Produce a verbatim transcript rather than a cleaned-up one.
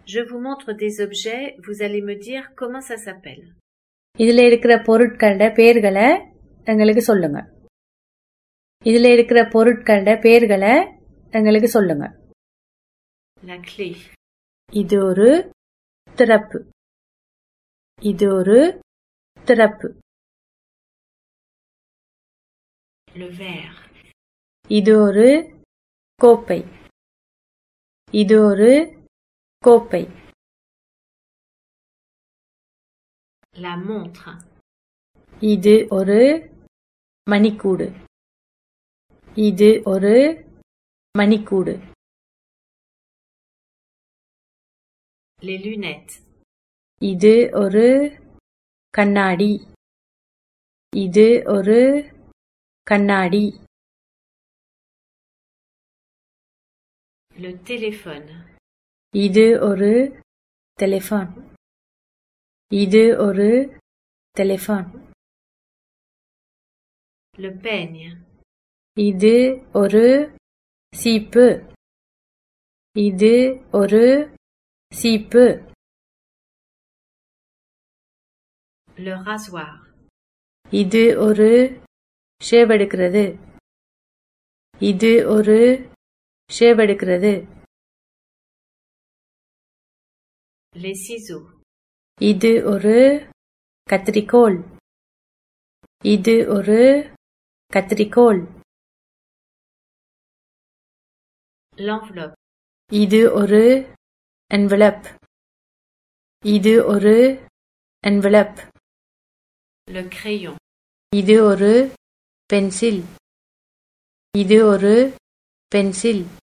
Je vous montre des objets, vous allez me dire comment ça s'appelle. இதுல இருக்கிற பொருட்களோட பெயர்களை எங்களுக்கு சொல்லுங்க. இதுல இருக்கிற பொருட்களோட பெயர்களை எங்களுக்கு சொல்லுங்க. La clé. இது ஒரு திறப்பு. இது ஒரு திறப்பு. Le verre. இது ஒரு கோப்பை. இது ஒரு கோப்பை. La montre. இது ஒரு மணிக்கூடு. இது ஒரு மணிக்கூடு. Les lunettes. இது ஒரு கண்ணாடி. இது ஒரு கண்ணாடி. Le téléphone. இது ஒரு டெலிபோன். இது ஒரு டெலிபோன். Le peigne. இது ஒரு சீப்பு. இது ஒரு சீப்பு. Le rasoir. இது ஒரு ஷேவ் எடுக்கிறது. இது ஒரு ஷேவ் எடுக்கிறது. Les ciseaux. இது ஒரு கத்திரிக்கோல். இது ஒரு கத்திரிக்கோல். L'enveloppe. இது ஒரு envelope. இது ஒரு envelope. Le crayon. இது ஒரு பென்சில். இது ஒரு பென்சில்.